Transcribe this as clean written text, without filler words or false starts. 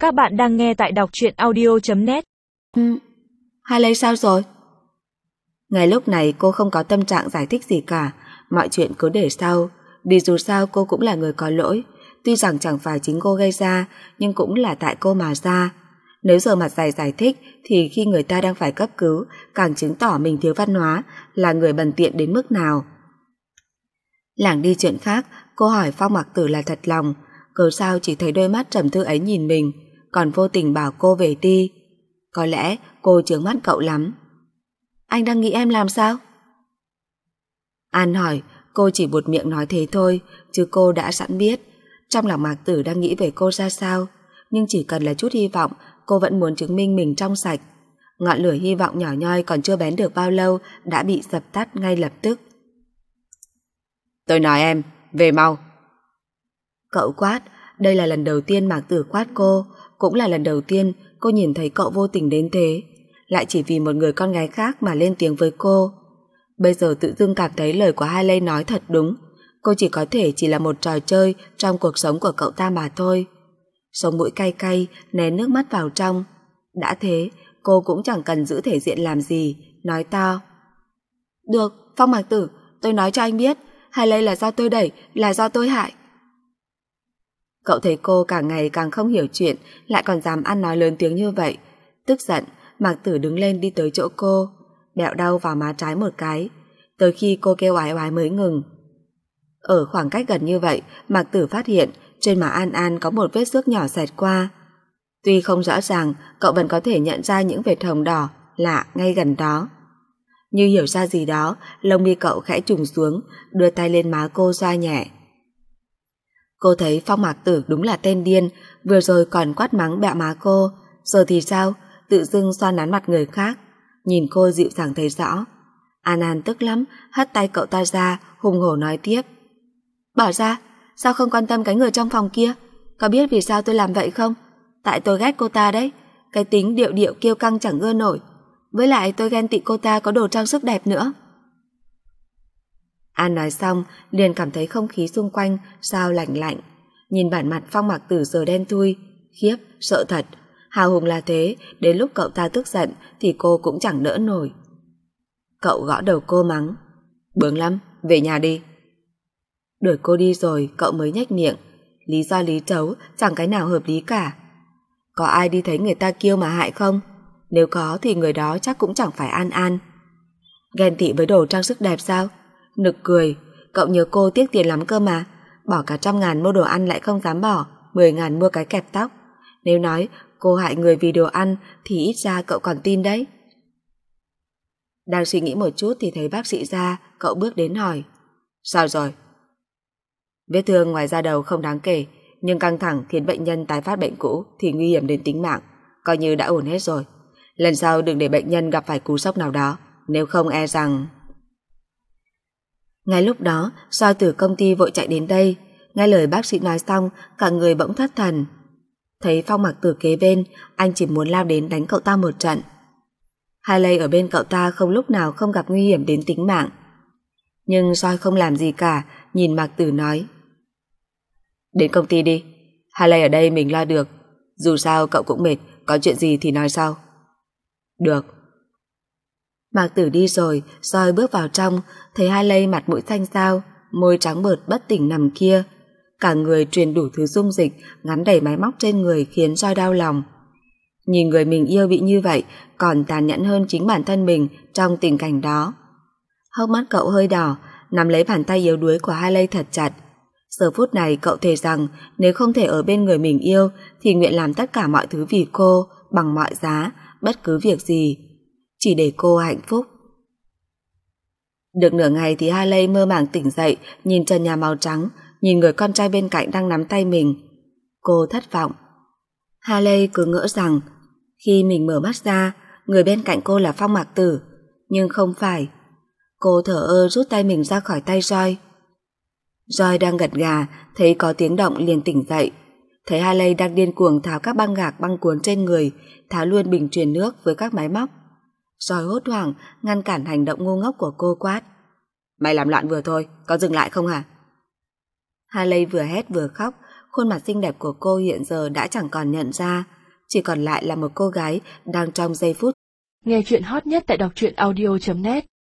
Các bạn đang nghe tại đọc truyện audio.net. Haley sao rồi? Ngay lúc này cô không có tâm trạng giải thích gì cả, mọi chuyện cứ để sau, vì dù sao cô cũng là người có lỗi, tuy rằng chẳng phải chính cô gây ra, nhưng cũng là tại cô mà ra. Nếu giờ mặt dày giải thích thì khi người ta đang phải cấp cứu, càng chứng tỏ mình thiếu văn hóa, là người bần tiện đến mức nào. Lảng đi chuyện khác, cô hỏi Phong Mặc Tử là thật lòng, cớ sao chỉ thấy đôi mắt trầm tư ấy nhìn mình, còn vô tình bảo cô về đi. Có lẽ cô chướng mắt cậu lắm. Anh đang nghĩ em làm sao? An hỏi, cô chỉ buột miệng nói thế thôi, chứ cô đã sẵn biết trong lòng Mạc Tử đang nghĩ về cô ra sao. Nhưng chỉ cần là chút hy vọng, cô vẫn muốn chứng minh mình trong sạch. Ngọn lửa hy vọng nhỏ nhoi còn chưa bén được bao lâu đã bị dập tắt ngay lập tức. Tôi nói em, về mau. Cậu quát, đây là lần đầu tiên Mạc Tử quát cô, cũng là lần đầu tiên cô nhìn thấy cậu vô tình đến thế, lại chỉ vì một người con gái khác mà lên tiếng với cô. Bây giờ tự dưng cảm thấy lời của Haley nói thật đúng, cô chỉ có thể chỉ là một trò chơi trong cuộc sống của cậu ta mà thôi. Sống mũi cay cay, nén nước mắt vào trong. Đã thế, cô cũng chẳng cần giữ thể diện làm gì, nói to. Được, Phong Mạc Tử, tôi nói cho anh biết, Haley là do tôi đẩy, là do tôi hại. Cậu thấy cô càng ngày càng không hiểu chuyện, lại còn dám ăn nói lớn tiếng như vậy. Tức giận, Mạc Tử đứng lên đi tới chỗ cô, bẹo đau vào má trái một cái, tới khi cô kêu oái oái mới ngừng. Ở khoảng cách gần như vậy, Mạc Tử phát hiện trên má An An có một vết xước nhỏ xẹt qua. Tuy không rõ ràng, cậu vẫn có thể nhận ra những vệt hồng đỏ lạ ngay gần đó. Như hiểu ra gì đó, lông mi cậu khẽ trùng xuống, đưa tay lên má cô xoa nhẹ. Cô thấy Phong Mạc Tử đúng là tên điên, vừa rồi còn quát mắng bẹo má cô, giờ thì sao, tự dưng xoa nắn mặt người khác. Nhìn cô dịu dàng thấy rõ. An An tức lắm, hất tay cậu ta ra, hùng hổ nói tiếp. Bỏ ra, sao không quan tâm cái người trong phòng kia? Có biết vì sao tôi làm vậy không? Tại tôi ghét cô ta đấy, cái tính điệu điệu kiêu căng chẳng ưa nổi. Với lại tôi ghen tị cô ta có đồ trang sức đẹp nữa. An nói xong, liền cảm thấy không khí xung quanh sao lạnh lạnh. Nhìn bản mặt Phong Mạc Tử giờ đen thui, khiếp, sợ thật. Hào hùng là thế, đến lúc cậu ta tức giận thì cô cũng chẳng đỡ nổi. Cậu gõ đầu cô mắng. Bướng lắm, về nhà đi. Đuổi cô đi rồi, cậu mới nhếch miệng. Lý do lý trấu, chẳng cái nào hợp lý cả. Có ai đi thấy người ta kiêu mà hại không? Nếu có thì người đó chắc cũng chẳng phải An An. Ghen tị với đồ trang sức đẹp sao? Nực cười, cậu nhớ cô tiếc tiền lắm cơ mà. Bỏ cả 100.000 mua đồ ăn lại không dám bỏ, 10.000 mua cái kẹp tóc. Nếu nói cô hại người vì đồ ăn thì ít ra cậu còn tin đấy. Đang suy nghĩ một chút thì thấy bác sĩ ra, cậu bước đến hỏi. Sao rồi? Vết thương ngoài da đầu không đáng kể, nhưng căng thẳng khiến bệnh nhân tái phát bệnh cũ thì nguy hiểm đến tính mạng, coi như đã ổn hết rồi. Lần sau đừng để bệnh nhân gặp phải cú sốc nào đó, nếu không e rằng... Ngay lúc đó, Soi từ công ty vội chạy đến đây, nghe lời bác sĩ nói xong, cả người bỗng thất thần. Thấy Phong Mạc Tử kế bên, anh chỉ muốn lao đến đánh cậu ta một trận. Haley ở bên cậu ta không lúc nào không gặp nguy hiểm đến tính mạng. Nhưng Soi không làm gì cả, nhìn Mạc Tử nói. Đến công ty đi, Haley ở đây mình lo được. Dù sao cậu cũng mệt, có chuyện gì thì nói sau. Được. Mạc Tử đi rồi, Soi bước vào trong, thấy Haley mặt mũi xanh xao, môi trắng bợt bất tỉnh nằm kia. Cả người truyền đủ thứ dung dịch, gắn đầy máy móc trên người khiến Soi đau lòng. Nhìn người mình yêu bị như vậy, còn tàn nhẫn hơn chính bản thân mình trong tình cảnh đó. Hốc mắt cậu hơi đỏ, nắm lấy bàn tay yếu đuối của Haley thật chặt. Giờ phút này cậu thề rằng nếu không thể ở bên người mình yêu thì nguyện làm tất cả mọi thứ vì cô, bằng mọi giá, bất cứ việc gì, chỉ để cô hạnh phúc. Được nửa ngày thì Haley mơ màng tỉnh dậy, nhìn trần nhà màu trắng, nhìn người con trai bên cạnh đang nắm tay mình. Cô thất vọng. Haley cứ ngỡ rằng khi mình mở mắt ra, người bên cạnh cô là Phong Mạc Tử, nhưng không phải. Cô thở ơ rút tay mình ra khỏi tay Joy. Joy đang gật gà, thấy có tiếng động liền tỉnh dậy. Thấy Haley đang điên cuồng tháo các băng gạc băng cuốn trên người, tháo luôn bình truyền nước với các máy móc. Joy hốt hoảng ngăn cản hành động ngu ngốc của cô, quát. Mày làm loạn vừa thôi, có dừng lại không hả? Haley vừa hét vừa khóc, Khuôn mặt xinh đẹp của cô hiện giờ đã chẳng còn nhận ra, chỉ còn lại là một cô gái đang trong giây phút. Nghe chuyện hot nhất tại đọc truyện audio.net